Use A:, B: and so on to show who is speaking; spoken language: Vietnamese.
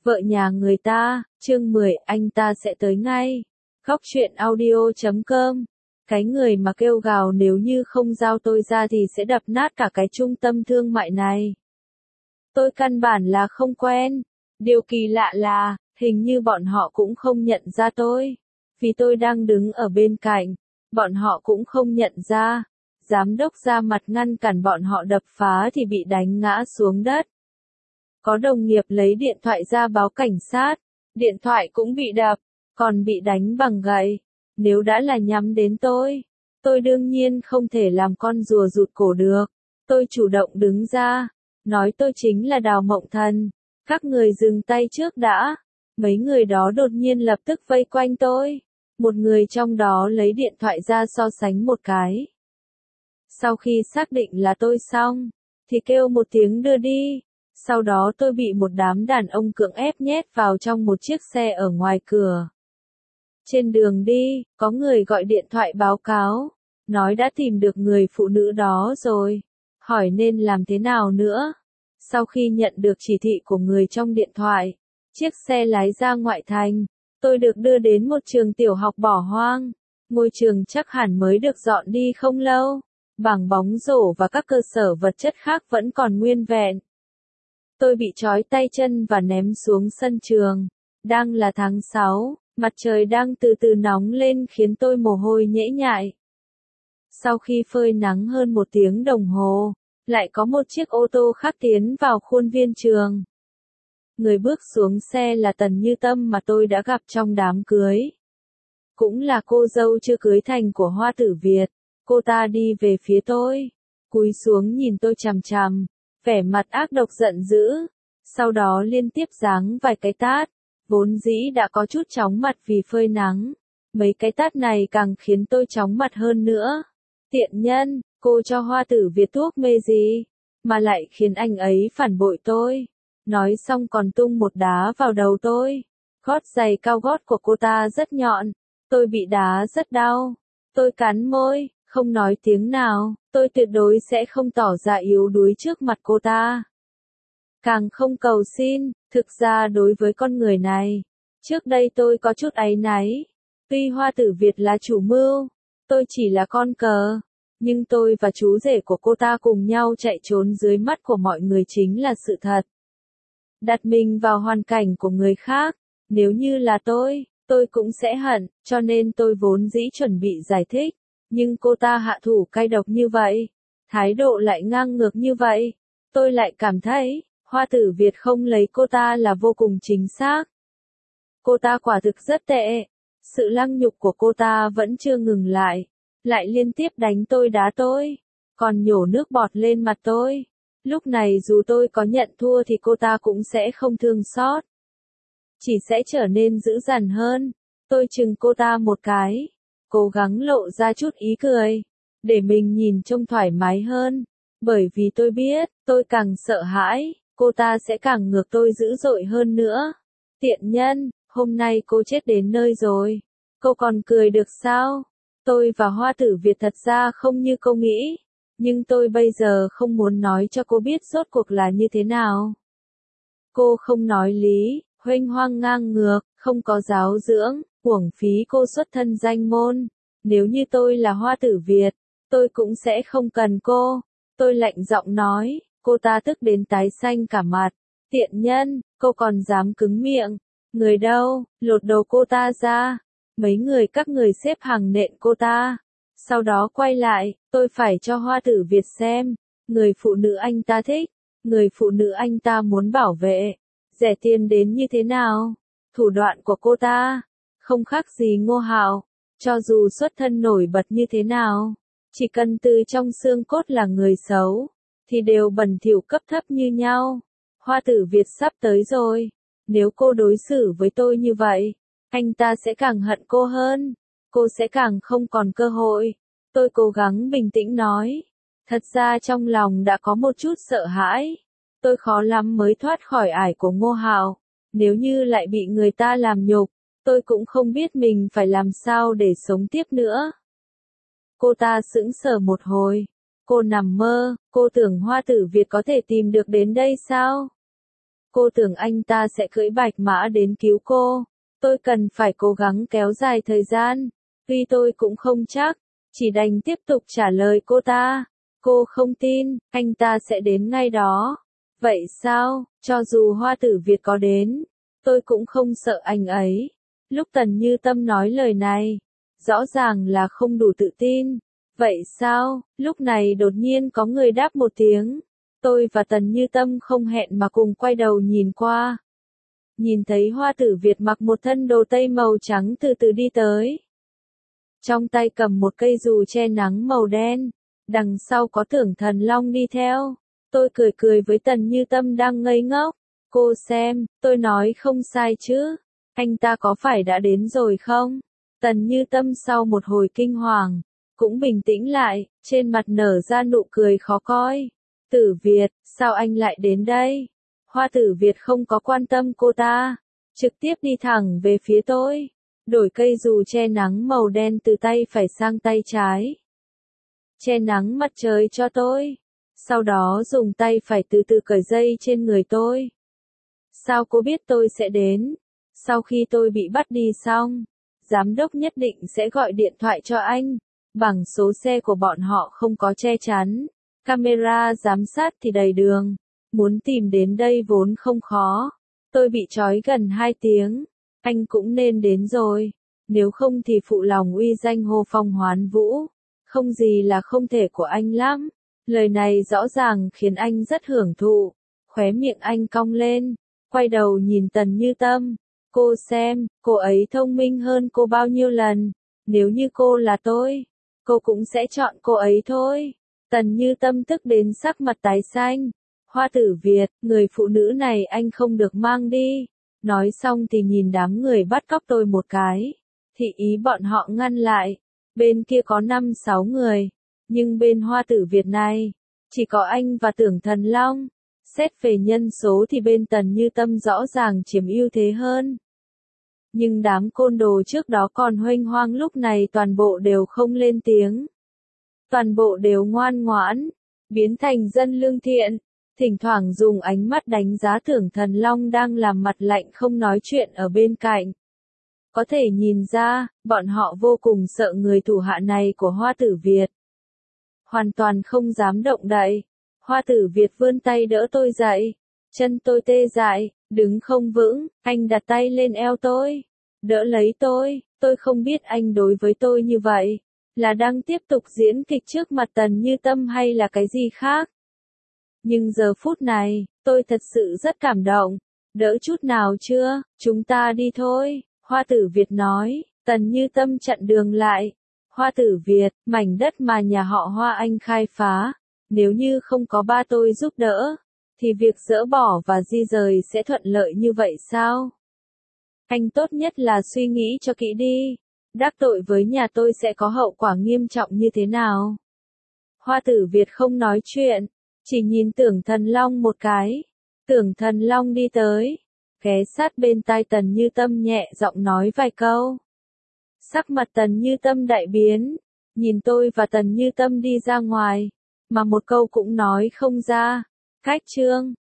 A: Vợ nhà người ta, chương 10, anh ta sẽ tới ngay. Góc truyện audio.com. Cái người mà kêu gào nếu như không giao tôi ra thì sẽ đập nát cả cái trung tâm thương mại này. Tôi căn bản là không quen. Điều kỳ lạ là, hình như bọn họ cũng không nhận ra tôi. Vì tôi đang đứng ở bên cạnh, bọn họ cũng không nhận ra. Giám đốc ra mặt ngăn cản bọn họ đập phá thì bị đánh ngã xuống đất. Có đồng nghiệp lấy điện thoại ra báo cảnh sát, điện thoại cũng bị đập, còn bị đánh bằng gậy. Nếu đã là nhắm đến tôi đương nhiên không thể làm con rùa rụt cổ được. Tôi chủ động đứng ra, nói tôi chính là Đào Mộng Thần. Các người dừng tay trước đã. Mấy người đó đột nhiên lập tức vây quanh tôi. Một người trong đó lấy điện thoại ra so sánh một cái. Sau khi xác định là tôi xong, thì kêu một tiếng đưa đi. Sau đó tôi bị một đám đàn ông cưỡng ép nhét vào trong một chiếc xe ở ngoài cửa. Trên đường đi, có người gọi điện thoại báo cáo, nói đã tìm được người phụ nữ đó rồi, hỏi nên làm thế nào nữa. Sau khi nhận được chỉ thị của người trong điện thoại, chiếc xe lái ra ngoại thành, tôi được đưa đến một trường tiểu học bỏ hoang. Ngôi trường chắc hẳn mới được dọn đi không lâu, bảng bóng rổ và các cơ sở vật chất khác vẫn còn nguyên vẹn. Tôi bị trói tay chân và ném xuống sân trường. Đang là tháng 6, mặt trời đang từ từ nóng lên khiến tôi mồ hôi nhễ nhại. Sau khi phơi nắng hơn 1 tiếng đồng hồ, lại có một chiếc ô tô khác tiến vào khuôn viên trường. Người bước xuống xe là Tần Như Tâm mà tôi đã gặp trong đám cưới. Cũng là cô dâu chưa cưới thành của Hoa Tử Việt. Cô ta đi về phía tôi, cúi xuống nhìn tôi chằm chằm, vẻ mặt ác độc giận dữ, sau đó liên tiếp giáng vài cái tát, vốn dĩ đã có chút chóng mặt vì phơi nắng. Mấy cái tát này càng khiến tôi chóng mặt hơn nữa. Tiện nhân, cô cho Hoa Tử Việt thuốc mê gì, mà lại khiến anh ấy phản bội tôi. Nói xong còn tung một đá vào đầu tôi. Gót giày cao gót của cô ta rất nhọn, tôi bị đá rất đau. Tôi cắn môi, không nói tiếng nào, tôi tuyệt đối sẽ không tỏ ra yếu đuối trước mặt cô ta. Càng không cầu xin, thực ra đối với con người này, trước đây tôi có chút áy náy. Tuy Hoa Tử Việt là chủ mưu, tôi chỉ là con cờ, nhưng tôi và chú rể của cô ta cùng nhau chạy trốn dưới mắt của mọi người chính là sự thật. Đặt mình vào hoàn cảnh của người khác, nếu như là tôi cũng sẽ hận, cho nên tôi vốn dĩ chuẩn bị giải thích. Nhưng cô ta hạ thủ cay độc như vậy, thái độ lại ngang ngược như vậy, tôi lại cảm thấy, Hoa Tử Việt không lấy cô ta là vô cùng chính xác. Cô ta quả thực rất tệ, sự lăng nhục của cô ta vẫn chưa ngừng lại liên tiếp đánh tôi đá tôi, còn nhổ nước bọt lên mặt tôi. Lúc này dù tôi có nhận thua thì cô ta cũng sẽ không thương xót, chỉ sẽ trở nên dữ dằn hơn. Tôi chừng cô ta một cái, cố gắng lộ ra chút ý cười, để mình nhìn trông thoải mái hơn, bởi vì tôi biết, tôi càng sợ hãi, cô ta sẽ càng ngược tôi dữ dội hơn nữa. Tiện nhân, hôm nay cô chết đến nơi rồi, cô còn cười được sao? Tôi và Hoa Tử Việt thật ra không như cô nghĩ, nhưng tôi bây giờ không muốn nói cho cô biết rốt cuộc là như thế nào. Cô không nói lý, huênh hoang ngang ngược, không có giáo dưỡng, uổng phí cô xuất thân danh môn. Nếu như tôi là Hoa Tử Việt, tôi cũng sẽ không cần cô. Tôi lạnh giọng nói, cô ta tức đến tái xanh cả mặt. Tiện nhân, cô còn dám cứng miệng. Người đâu, lột đầu cô ta ra. Mấy người các người xếp hàng nện cô ta. Sau đó quay lại, tôi phải cho Hoa Tử Việt xem. Người phụ nữ anh ta thích, người phụ nữ anh ta muốn bảo vệ. Rẻ tiền đến như thế nào? Thủ đoạn của cô ta không khác gì Ngô Hạo, cho dù xuất thân nổi bật như thế nào, chỉ cần từ trong xương cốt là người xấu, thì đều bẩn thỉu cấp thấp như nhau. Hoa Tử Việt sắp tới rồi, nếu cô đối xử với tôi như vậy, anh ta sẽ càng hận cô hơn, cô sẽ càng không còn cơ hội. Tôi cố gắng bình tĩnh nói, thật ra trong lòng đã có một chút sợ hãi, tôi khó lắm mới thoát khỏi ải của Ngô Hạo, nếu như lại bị người ta làm nhục, tôi cũng không biết mình phải làm sao để sống tiếp nữa. Cô ta sững sờ một hồi. Cô nằm mơ, cô tưởng Hoa Tử Việt có thể tìm được đến đây sao? Cô tưởng anh ta sẽ cưỡi bạch mã đến cứu cô. Tôi cần phải cố gắng kéo dài thời gian. Tuy tôi cũng không chắc, chỉ đành tiếp tục trả lời cô ta. Cô không tin, anh ta sẽ đến ngay đó. Vậy sao, cho dù Hoa Tử Việt có đến, tôi cũng không sợ anh ấy. Lúc Tần Như Tâm nói lời này, rõ ràng là không đủ tự tin. Vậy sao, lúc này đột nhiên có người đáp một tiếng. Tôi và Tần Như Tâm không hẹn mà cùng quay đầu nhìn qua. Nhìn thấy Hoa Tử Việt mặc một thân đồ tây màu trắng từ từ đi tới. Trong tay cầm một cây dù che nắng màu đen. Đằng sau có Tưởng Thần Long đi theo. Tôi cười cười với Tần Như Tâm đang ngây ngốc. Cô xem, tôi nói không sai chứ. Anh ta có phải đã đến rồi không? Tần Như Tâm sau một hồi kinh hoàng, cũng bình tĩnh lại, trên mặt nở ra nụ cười khó coi. Tử Việt, sao anh lại đến đây? Hoa Tử Việt không có quan tâm cô ta, trực tiếp đi thẳng về phía tôi, đổi cây dù che nắng màu đen từ tay phải sang tay trái. Che nắng mặt trời cho tôi, sau đó dùng tay phải từ từ cởi dây trên người tôi. Sao cô biết tôi sẽ đến? Sau khi tôi bị bắt đi xong, giám đốc nhất định sẽ gọi điện thoại cho anh. Bảng số xe của bọn họ không có che chắn, camera giám sát thì đầy đường. Muốn tìm đến đây vốn không khó. Tôi bị trói gần 2 tiếng. Anh cũng nên đến rồi. Nếu không thì phụ lòng uy danh Hồ Phong Hoán Vũ. Không gì là không thể của anh lắm. Lời này rõ ràng khiến anh rất hưởng thụ. Khóe miệng anh cong lên. Quay đầu nhìn Tần Như Tâm. Cô xem, cô ấy thông minh hơn cô bao nhiêu lần. Nếu như cô là tôi, cô cũng sẽ chọn cô ấy thôi. Tần Như Tâm tức đến sắc mặt tái xanh. Hoa Tử Việt, người phụ nữ này anh không được mang đi. Nói xong thì nhìn đám người bắt cóc tôi một cái. Thị ý bọn họ ngăn lại. Bên kia có 5-6 người. Nhưng bên Hoa Tử Việt này, chỉ có anh và Tưởng Thần Long. Xét về nhân số thì bên Tần Như Tâm rõ ràng chiếm ưu thế hơn. Nhưng đám côn đồ trước đó còn huênh hoang lúc này toàn bộ đều không lên tiếng. Toàn bộ đều ngoan ngoãn, biến thành dân lương thiện. Thỉnh thoảng dùng ánh mắt đánh giá Tưởng Thần Long đang làm mặt lạnh không nói chuyện ở bên cạnh. Có thể nhìn ra, bọn họ vô cùng sợ người thủ hạ này của Hoa Tử Việt. Hoàn toàn không dám động đậy. Hoa Tử Việt vươn tay đỡ tôi dậy. Chân tôi tê dại, đứng không vững, anh đặt tay lên eo tôi. Đỡ lấy tôi không biết anh đối với tôi như vậy. Là đang tiếp tục diễn kịch trước mặt Tần Như Tâm hay là cái gì khác? Nhưng giờ phút này, tôi thật sự rất cảm động. Đỡ chút nào chưa, chúng ta đi thôi. Hoa Tử Việt nói. Tần Như Tâm chặn đường lại. Hoa Tử Việt, mảnh đất mà nhà họ Hoa anh khai phá. Nếu như không có ba tôi giúp đỡ, thì việc dỡ bỏ và di rời sẽ thuận lợi như vậy sao? Anh tốt nhất là suy nghĩ cho kỹ đi. Đắc tội với nhà tôi sẽ có hậu quả nghiêm trọng như thế nào? Hoa Tử Việt không nói chuyện, chỉ nhìn Tưởng Thần Long một cái. Tưởng Thần Long đi tới, ghé sát bên tai Tần Như Tâm nhẹ giọng nói vài câu. Sắc mặt Tần Như Tâm đại biến, nhìn tôi và Tần Như Tâm đi ra ngoài, mà một câu cũng nói không ra. Cách chương